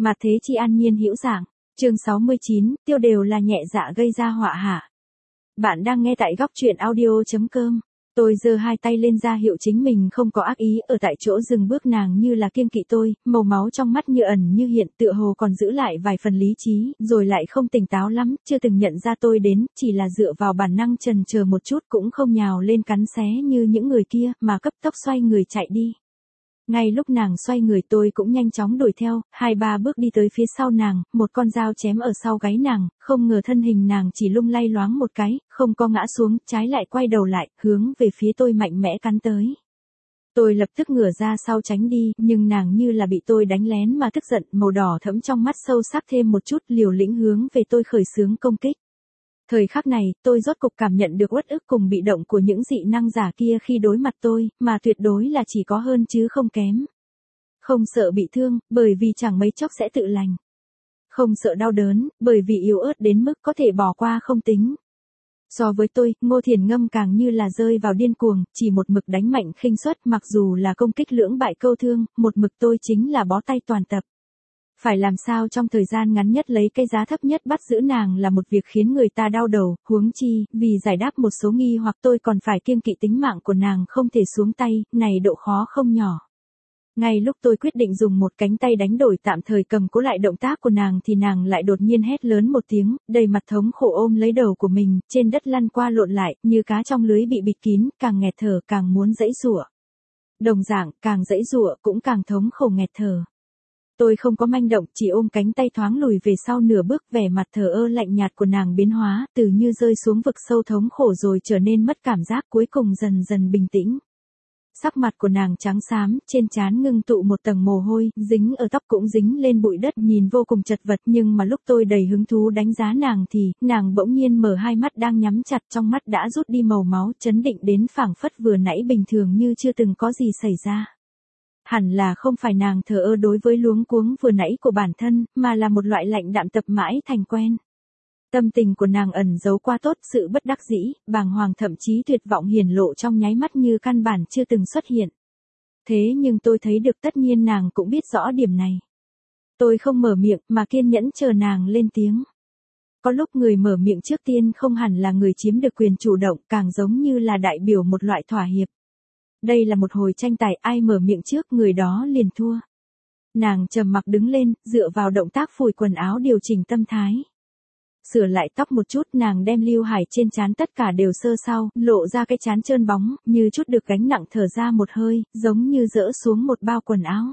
Mà thế chi an nhiên hữu dạng. Chương 69, tiêu đều là nhẹ dạ gây ra họa hạ. Bạn đang nghe tại góc truyện audio.com. Tôi giơ hai tay lên ra hiệu chính mình không có ác ý, ở tại chỗ dừng bước. Nàng như là kiêng kỵ tôi, màu máu trong mắt như ẩn như hiện, tựa hồ còn giữ lại vài phần lý trí, rồi lại không tỉnh táo lắm, chưa từng nhận ra tôi đến, chỉ là dựa vào bản năng chần chờ một chút, cũng không nhào lên cắn xé như những người kia, mà cấp tốc xoay người chạy đi. Ngay lúc nàng xoay người tôi cũng nhanh chóng đuổi theo, 2-3 bước đi tới phía sau nàng, một con dao chém ở sau gáy nàng, không ngờ thân hình nàng chỉ lung lay loáng một cái, không có ngã xuống, trái lại quay đầu lại, hướng về phía tôi mạnh mẽ cắn tới. Tôi lập tức ngửa ra sau tránh đi, nhưng nàng như là bị tôi đánh lén mà tức giận, màu đỏ thẫm trong mắt sâu sắc thêm một chút, liều lĩnh hướng về tôi khởi xướng công kích. Thời khắc này, tôi rốt cục cảm nhận được uất ức cùng bị động của những dị năng giả kia khi đối mặt tôi, mà tuyệt đối là chỉ có hơn chứ không kém. Không sợ bị thương, bởi vì chẳng mấy chốc sẽ tự lành. Không sợ đau đớn, bởi vì yếu ớt đến mức có thể bỏ qua không tính. So với tôi, Ngô Thiền Ngâm càng như là rơi vào điên cuồng, chỉ một mực đánh mạnh khinh suất, mặc dù là công kích lưỡng bại câu thương, một mực tôi chính là bó tay toàn tập. Phải làm sao trong thời gian ngắn nhất lấy cái giá thấp nhất bắt giữ nàng là một việc khiến người ta đau đầu, huống chi, vì giải đáp một số nghi hoặc tôi còn phải kiêng kỵ tính mạng của nàng không thể xuống tay, này độ khó không nhỏ. Ngay lúc tôi quyết định dùng một cánh tay đánh đổi tạm thời cầm cố lại động tác của nàng thì nàng lại đột nhiên hét lớn một tiếng, đầy mặt thống khổ ôm lấy đầu của mình, trên đất lăn qua lộn lại, như cá trong lưới bị bịt kín, càng nghẹt thở càng muốn giãy giụa. Đồng dạng, càng giãy giụa cũng càng thống khổ nghẹt thở. Tôi không có manh động, chỉ ôm cánh tay thoáng lùi về sau nửa bước, vẻ mặt thờ ơ lạnh nhạt của nàng biến hóa, từ như rơi xuống vực sâu thống khổ rồi trở nên mất cảm giác, cuối cùng dần dần bình tĩnh. Sắc mặt của nàng trắng xám, trên trán ngưng tụ một tầng mồ hôi, dính ở tóc cũng dính lên bụi đất, nhìn vô cùng chật vật, nhưng mà lúc tôi đầy hứng thú đánh giá nàng thì, nàng bỗng nhiên mở hai mắt đang nhắm chặt, trong mắt đã rút đi màu máu, chấn định đến phảng phất vừa nãy bình thường như chưa từng có gì xảy ra. Hẳn là không phải nàng thờ ơ đối với luống cuống vừa nãy của bản thân, mà là một loại lạnh đạm tập mãi thành quen. Tâm tình của nàng ẩn giấu qua tốt, sự bất đắc dĩ, bàng hoàng thậm chí tuyệt vọng hiển lộ trong nháy mắt như căn bản chưa từng xuất hiện. Thế nhưng tôi thấy được tất nhiên nàng cũng biết rõ điểm này. Tôi không mở miệng mà kiên nhẫn chờ nàng lên tiếng. Có lúc người mở miệng trước tiên không hẳn là người chiếm được quyền chủ động, càng giống như là đại biểu một loại thỏa hiệp. Đây là một hồi tranh tài, ai mở miệng trước người đó liền thua. Nàng trầm mặc đứng lên, dựa vào động tác phủi quần áo điều chỉnh tâm thái. Sửa lại tóc một chút, nàng đem lưu hải trên trán tất cả đều sơ sau, lộ ra cái trán trơn bóng, như chút được gánh nặng thở ra một hơi, giống như dỡ xuống một bao quần áo.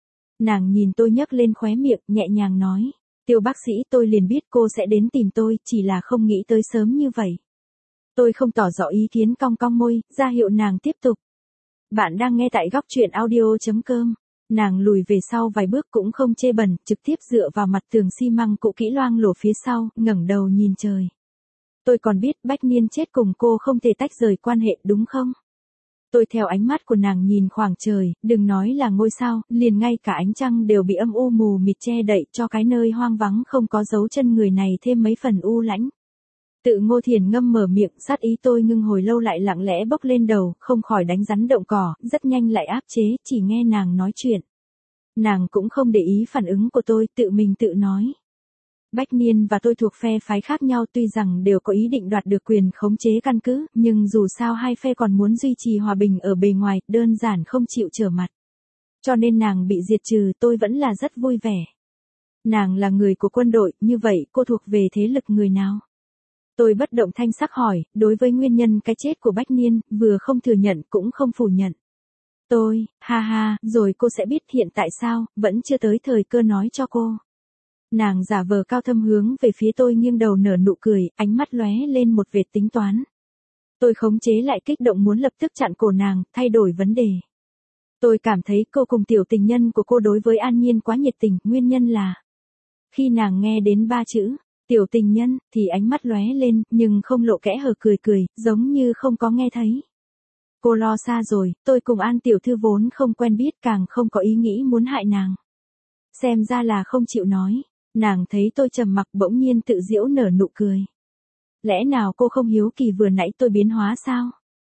Nàng nhìn tôi nhấc lên khóe miệng, nhẹ nhàng nói, Tiêu bác sĩ, tôi liền biết cô sẽ đến tìm tôi, chỉ là không nghĩ tới sớm như vậy. Tôi không tỏ rõ ý kiến, cong cong môi, ra hiệu nàng tiếp tục. Bạn đang nghe tại góc truyện audio.com. Nàng lùi về sau vài bước cũng không chê bẩn, trực tiếp dựa vào mặt tường xi măng cũ kỹ loang lổ phía sau, ngẩng đầu nhìn trời. Tôi còn biết Bách Niên chết cùng cô không thể tách rời quan hệ, đúng không? Tôi theo ánh mắt của nàng nhìn khoảng trời, đừng nói là ngôi sao, liền ngay cả ánh trăng đều bị âm u mù mịt che đậy, cho cái nơi hoang vắng không có dấu chân người này thêm mấy phần u lãnh. Tự Ngô Thiền Ngâm mở miệng, sát ý tôi ngưng hồi lâu lại lặng lẽ bốc lên đầu, không khỏi đánh rắn động cỏ, rất nhanh lại áp chế, chỉ nghe nàng nói chuyện. Nàng cũng không để ý phản ứng của tôi, tự mình tự nói. Bách Niên và tôi thuộc phe phái khác nhau, tuy rằng đều có ý định đoạt được quyền khống chế căn cứ, nhưng dù sao hai phe còn muốn duy trì hòa bình ở bề ngoài, đơn giản không chịu trở mặt. Cho nên nàng bị diệt trừ, tôi vẫn là rất vui vẻ. Nàng là người của quân đội, như vậy cô thuộc về thế lực người nào? Tôi bất động thanh sắc hỏi, đối với nguyên nhân cái chết của Bách Niên, vừa không thừa nhận cũng không phủ nhận. Tôi, ha ha, rồi cô sẽ biết hiện tại sao, vẫn chưa tới thời cơ nói cho cô. Nàng giả vờ cao thâm hướng về phía tôi nghiêng đầu nở nụ cười, ánh mắt lóe lên một vệt tính toán. Tôi khống chế lại kích động muốn lập tức chặn cổ nàng, thay đổi vấn đề. Tôi cảm thấy cô cùng tiểu tình nhân của cô đối với An Nhiên quá nhiệt tình, nguyên nhân là... Khi nàng nghe đến 3 chữ, tiểu tình nhân, thì ánh mắt lóe lên, nhưng không lộ kẽ hở cười cười, giống như không có nghe thấy. Cô lo xa rồi, tôi cùng An tiểu thư vốn không quen biết, càng không có ý nghĩ muốn hại nàng. Xem ra là không chịu nói. Nàng thấy tôi trầm mặc bỗng nhiên tự giễu nở nụ cười. Lẽ nào cô không hiếu kỳ vừa nãy tôi biến hóa sao?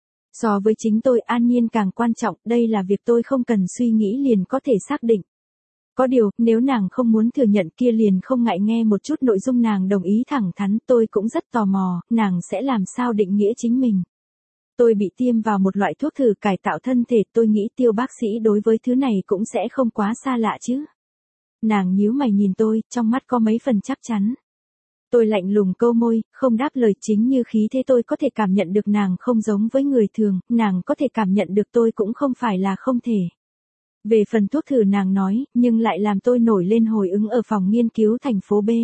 So với chính tôi, An Nhiên càng quan trọng, đây là việc tôi không cần suy nghĩ liền có thể xác định. Có điều, nếu nàng không muốn thừa nhận kia liền không ngại nghe một chút nội dung nàng đồng ý thẳng thắn, tôi cũng rất tò mò, nàng sẽ làm sao định nghĩa chính mình. Tôi bị tiêm vào một loại thuốc thử cải tạo thân thể, tôi nghĩ Tiêu bác sĩ đối với thứ này cũng sẽ không quá xa lạ chứ. Nàng nhíu mày nhìn tôi, trong mắt có mấy phần chắc chắn. Tôi lạnh lùng câu môi, không đáp lời, chính như khí thế tôi có thể cảm nhận được nàng không giống với người thường, nàng có thể cảm nhận được tôi cũng không phải là không thể. Về phần thuốc thử nàng nói, nhưng lại làm tôi nổi lên hồi ứng ở phòng nghiên cứu thành phố B.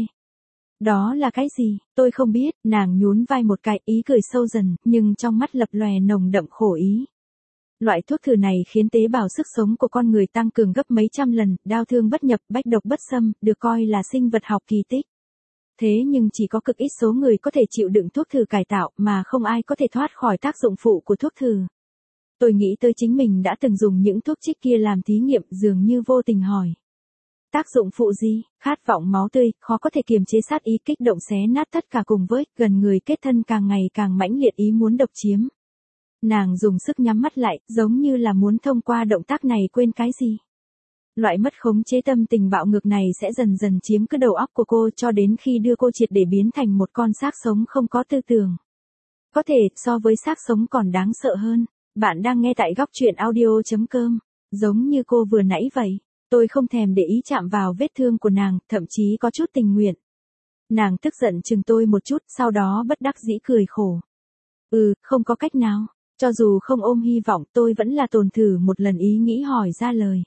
Đó là cái gì, tôi không biết, nàng nhún vai một cái, ý cười sâu dần, nhưng trong mắt lập lòe nồng đậm khổ ý. Loại thuốc thử này khiến tế bào sức sống của con người tăng cường gấp mấy trăm lần, đao thương bất nhập, bách độc bất xâm, được coi là sinh vật học kỳ tích. Thế nhưng chỉ có cực ít số người có thể chịu đựng thuốc thử cải tạo, mà không ai có thể thoát khỏi tác dụng phụ của thuốc thử. Tôi nghĩ tới chính mình đã từng dùng những thuốc trích kia làm thí nghiệm, dường như vô tình hỏi. Tác dụng phụ gì? Khát vọng máu tươi, khó có thể kiềm chế sát ý, kích động xé nát tất cả cùng với, gần người kết thân càng ngày càng mãnh liệt ý muốn độc chiếm. Nàng dùng sức nhắm mắt lại, giống như là muốn thông qua động tác này quên cái gì. Loại mất khống chế tâm tình bạo ngược này sẽ dần dần chiếm cứ đầu óc của cô cho đến khi đưa cô triệt để biến thành một con xác sống không có tư tưởng. Có thể, so với xác sống còn đáng sợ hơn. Bạn đang nghe tại góc truyện audio.com. Giống như cô vừa nãy vậy, tôi không thèm để ý chạm vào vết thương của nàng, thậm chí có chút tình nguyện. Nàng tức giận chừng tôi một chút, sau đó bất đắc dĩ cười khổ. Không có cách nào. Cho dù không ôm hy vọng, tôi vẫn là tồn thử một lần ý nghĩ hỏi ra lời.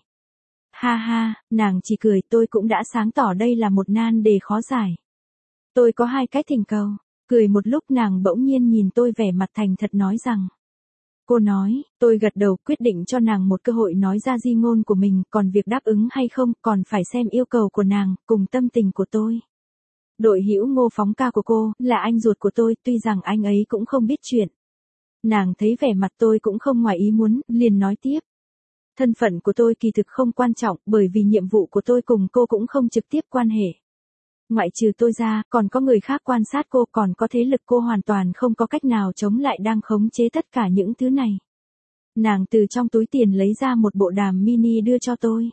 Ha ha, nàng chỉ cười, tôi cũng đã sáng tỏ đây là một nan đề khó giải. Tôi có hai cái thỉnh cầu. Cười một lúc nàng bỗng nhiên nhìn tôi vẻ mặt thành thật nói rằng. Cô nói, tôi gật đầu, quyết định cho nàng một cơ hội nói ra di ngôn của mình, còn việc đáp ứng hay không còn phải xem yêu cầu của nàng, cùng tâm tình của tôi. Đội hữu Ngô Phóng ca của cô, là anh ruột của tôi, tuy rằng anh ấy cũng không biết chuyện. Nàng thấy vẻ mặt tôi cũng không ngoài ý muốn, liền nói tiếp. Thân phận của tôi kỳ thực không quan trọng, bởi vì nhiệm vụ của tôi cùng cô cũng không trực tiếp quan hệ. Ngoại trừ tôi ra, còn có người khác quan sát cô, còn có thế lực cô hoàn toàn không có cách nào chống lại đang khống chế tất cả những thứ này. Nàng từ trong túi tiền lấy ra một bộ đàm mini đưa cho tôi.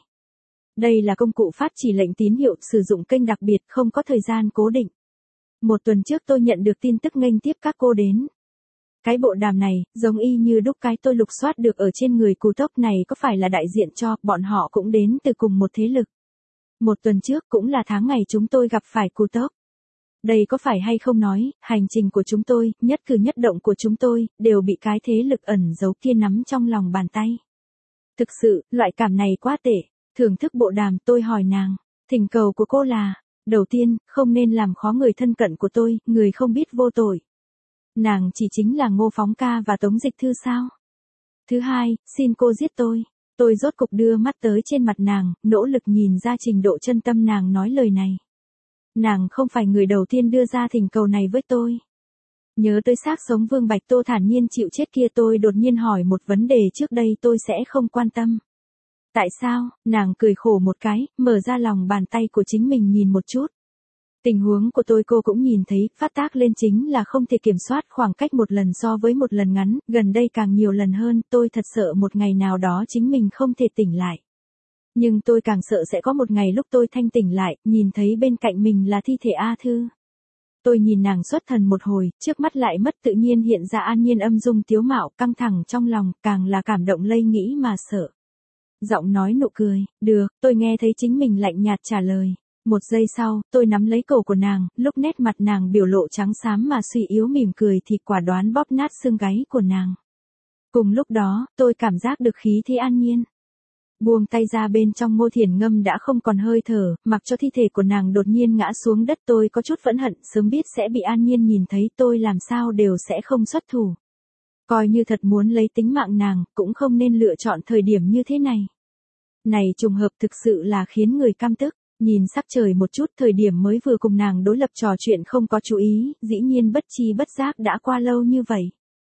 Đây là công cụ phát chỉ lệnh tín hiệu, sử dụng kênh đặc biệt, không có thời gian cố định. Một tuần trước tôi nhận được tin tức nghênh tiếp các cô đến. Cái bộ đàm này, giống y như đúc cái tôi lục soát được ở trên người Cù Tốc này, có phải là đại diện cho, bọn họ cũng đến từ cùng một thế lực. Một tuần trước cũng là tháng ngày chúng tôi gặp phải Cù Tốc. Đây có phải hay không nói, hành trình của chúng tôi, nhất cử nhất động của chúng tôi, đều bị cái thế lực ẩn giấu kia nắm trong lòng bàn tay. Thực sự, loại cảm này quá tệ. Thưởng thức bộ đàm, tôi hỏi nàng, thỉnh cầu của cô là, đầu tiên, không nên làm khó người thân cận của tôi, người không biết vô tội. Nàng chỉ chính là Ngô Phóng ca và Tống Dịch Thư sao? Thứ hai, xin cô giết tôi. Tôi rốt cục đưa mắt tới trên mặt nàng, nỗ lực nhìn ra trình độ chân tâm nàng nói lời này. Nàng không phải người đầu tiên đưa ra thỉnh cầu này với tôi. Nhớ tới xác sống Vương Bạch Tô thản nhiên chịu chết kia, tôi đột nhiên hỏi một vấn đề trước đây tôi sẽ không quan tâm. Tại sao? Nàng cười khổ một cái, mở ra lòng bàn tay của chính mình nhìn một chút. Tình huống của tôi cô cũng nhìn thấy, phát tác lên chính là không thể kiểm soát khoảng cách một lần so với một lần ngắn, gần đây càng nhiều lần hơn, tôi thật sợ một ngày nào đó chính mình không thể tỉnh lại. Nhưng tôi càng sợ sẽ có một ngày lúc tôi thanh tỉnh lại, nhìn thấy bên cạnh mình là thi thể A Thư. Tôi nhìn nàng xuất thần một hồi, trước mắt lại mất tự nhiên hiện ra An Nhiên âm dung tiếu mạo, căng thẳng trong lòng, càng là cảm động lây nghĩ mà sợ. Giọng nói nụ cười, được, tôi nghe thấy chính mình lạnh nhạt trả lời. Một giây sau, tôi nắm lấy cổ của nàng, lúc nét mặt nàng biểu lộ trắng xám mà suy yếu mỉm cười thì quả đoán bóp nát xương gáy của nàng. Cùng lúc đó, tôi cảm giác được khí thế An Nhiên. Buông tay ra, bên trong Ngô Thiển Ngâm đã không còn hơi thở, mặc cho thi thể của nàng đột nhiên ngã xuống đất. Tôi có chút phẫn hận, sớm biết sẽ bị An Nhiên nhìn thấy tôi làm sao đều sẽ không xuất thủ. Coi như thật muốn lấy tính mạng nàng, cũng không nên lựa chọn thời điểm như thế này. Này trùng hợp thực sự là khiến người căm tức. Nhìn sắc trời một chút, thời điểm mới vừa cùng nàng đối lập trò chuyện không có chú ý, dĩ nhiên bất chi bất giác đã qua lâu như vậy.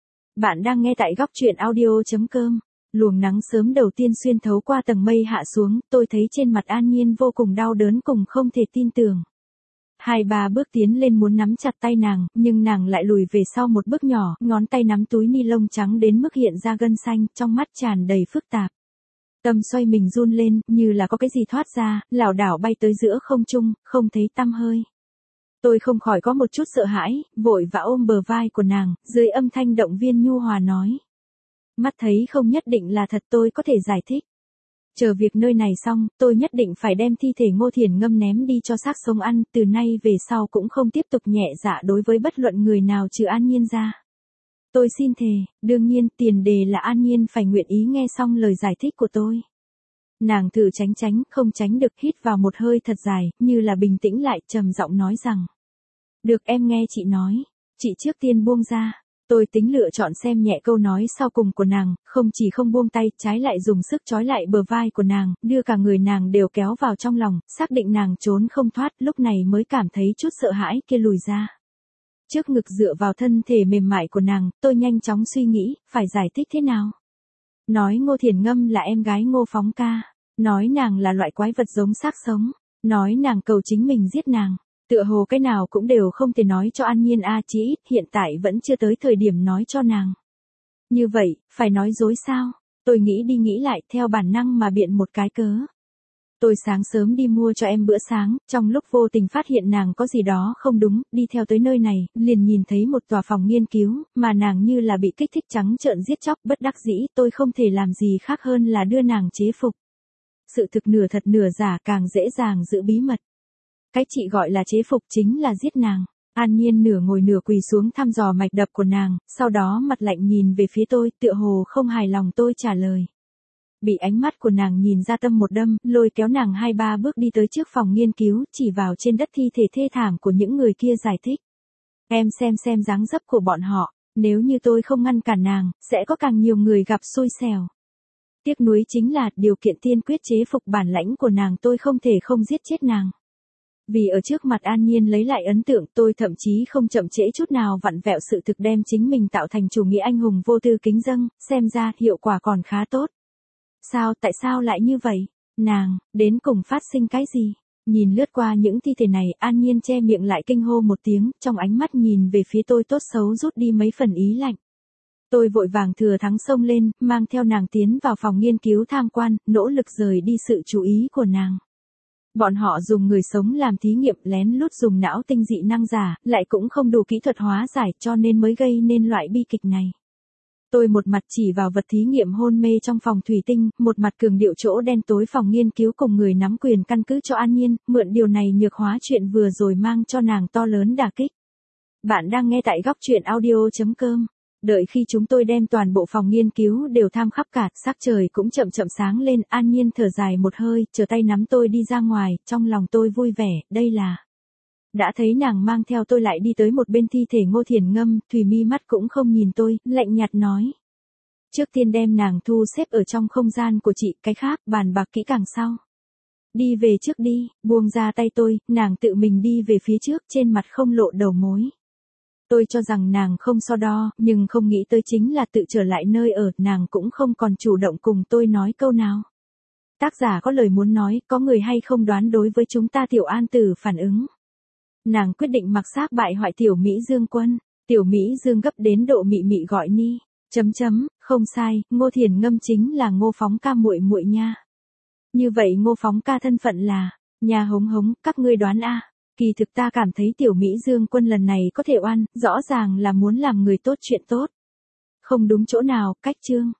Bạn đang nghe tại góc truyện audio.com. Luồng nắng sớm đầu tiên xuyên thấu qua tầng mây hạ xuống, tôi thấy trên mặt An Nhiên vô cùng đau đớn cùng không thể tin tưởng. 2-3 bước tiến lên muốn nắm chặt tay nàng, nhưng nàng lại lùi về sau một bước nhỏ, ngón tay nắm túi ni lông trắng đến mức hiện ra gân xanh, trong mắt tràn đầy phức tạp. Tâm xoay mình run lên, như là có cái gì thoát ra, lảo đảo bay tới giữa không trung, không thấy tăm hơi. Tôi không khỏi có một chút sợ hãi, vội vã ôm bờ vai của nàng, dưới âm thanh động viên nhu hòa nói. Mắt thấy không nhất định là thật, tôi có thể giải thích. Chờ việc nơi này xong, tôi nhất định phải đem thi thể Ngô Thiển Ngâm ném đi cho xác sống ăn, từ nay về sau cũng không tiếp tục nhẹ dạ đối với bất luận người nào trừ An Nhiên ra. Tôi xin thề, đương nhiên tiền đề là An Nhiên phải nguyện ý nghe xong lời giải thích của tôi. Nàng thử tránh, không tránh được, hít vào một hơi thật dài, như là bình tĩnh lại, trầm giọng nói rằng. Được, em nghe chị nói, chị trước tiên buông ra. Tôi tính lựa chọn xem nhẹ câu nói sau cùng của nàng, không chỉ không buông tay, trái lại dùng sức trói lại bờ vai của nàng, đưa cả người nàng đều kéo vào trong lòng, xác định nàng trốn không thoát, lúc này mới cảm thấy chút sợ hãi kia lùi ra. Trước ngực dựa vào thân thể mềm mại của nàng, tôi nhanh chóng suy nghĩ, phải giải thích thế nào. Nói Ngô Thiển Ngâm là em gái Ngô Phóng Ca, nói nàng là loại quái vật giống xác sống, nói nàng cầu chính mình giết nàng. Tựa hồ cái nào cũng đều không thể nói cho An Nhiên a, chí ít hiện tại vẫn chưa tới thời điểm nói cho nàng. Như vậy, phải nói dối sao? Tôi nghĩ đi nghĩ lại, theo bản năng mà biện một cái cớ. Tôi sáng sớm đi mua cho em bữa sáng, trong lúc vô tình phát hiện nàng có gì đó không đúng, đi theo tới nơi này, liền nhìn thấy một tòa phòng nghiên cứu, mà nàng như là bị kích thích trắng trợn giết chóc, bất đắc dĩ, tôi không thể làm gì khác hơn là đưa nàng chế phục. Sự thực nửa thật nửa giả càng dễ dàng giữ bí mật. Cái chị gọi là chế phục chính là giết nàng. An Nhiên nửa ngồi nửa quỳ xuống thăm dò mạch đập của nàng, sau đó mặt lạnh nhìn về phía tôi, tựa hồ không hài lòng tôi trả lời. Bị ánh mắt của nàng nhìn ra tâm một đâm, lôi kéo nàng 2-3 bước đi tới trước phòng nghiên cứu, chỉ vào trên đất thi thể thê thảm của những người kia giải thích. Em xem dáng dấp của bọn họ, nếu như tôi không ngăn cản nàng, sẽ có càng nhiều người gặp xui xẻo. Tiếc nuối chính là, điều kiện tiên quyết chế phục bản lãnh của nàng, tôi không thể không giết chết nàng. Vì ở trước mặt An Nhiên lấy lại ấn tượng, tôi thậm chí không chậm trễ chút nào vặn vẹo sự thực, đem chính mình tạo thành chủ nghĩa anh hùng vô tư kính dâng, xem ra hiệu quả còn khá tốt. Sao, tại sao lại như vậy? Nàng, đến cùng phát sinh cái gì? Nhìn lướt qua những thi thể này, An Nhiên che miệng lại kinh hô một tiếng, trong ánh mắt nhìn về phía tôi tốt xấu rút đi mấy phần ý lạnh. Tôi vội vàng thừa thắng xông lên, mang theo nàng tiến vào phòng nghiên cứu tham quan, nỗ lực rời đi sự chú ý của nàng. Bọn họ dùng người sống làm thí nghiệm, lén lút dùng não tinh dị năng giả, lại cũng không đủ kỹ thuật hóa giải, cho nên mới gây nên loại bi kịch này. Tôi một mặt chỉ vào vật thí nghiệm hôn mê trong phòng thủy tinh, một mặt cường điệu chỗ đen tối phòng nghiên cứu cùng người nắm quyền căn cứ cho An Nhiên, mượn điều này nhược hóa chuyện vừa rồi mang cho nàng to lớn đả kích. Bạn đang nghe tại góc truyện audio.com. Đợi khi chúng tôi đem toàn bộ phòng nghiên cứu đều tham khắp cả, sắc trời cũng chậm chậm sáng lên, An Nhiên thở dài một hơi, chờ tay nắm tôi đi ra ngoài, trong lòng tôi vui vẻ, đây là. Đã thấy nàng mang theo tôi lại đi tới một bên thi thể Ngô Thiển Ngâm, Thùy Mi mắt cũng không nhìn tôi, lạnh nhạt nói. Trước tiên đem nàng thu xếp ở trong không gian của chị, cái khác, bàn bạc kỹ càng sau. Đi về trước đi, buông ra tay tôi, nàng tự mình đi về phía trước, trên mặt không lộ đầu mối. Tôi cho rằng nàng không so đo, nhưng không nghĩ tới chính là tự trở lại nơi ở, nàng cũng không còn chủ động cùng tôi nói câu nào. Tác giả có lời muốn nói, có người hay không đoán đối với chúng ta Tiểu An Tử phản ứng. Nàng quyết định mặc xác bại hoại Tiểu Mỹ Dương Quân, Tiểu Mỹ Dương gấp đến độ mị mị gọi ni. Không sai, Ngô Thiển Ngâm chính là Ngô Phóng Ca muội muội nha. Như vậy Ngô Phóng Ca thân phận là, nhà hống hống, các ngươi đoán a. Kỳ thực ta cảm thấy Tiểu Mỹ Dương Quân lần này có thể oan, rõ ràng là muốn làm người tốt chuyện tốt. Không đúng chỗ nào, cách chương.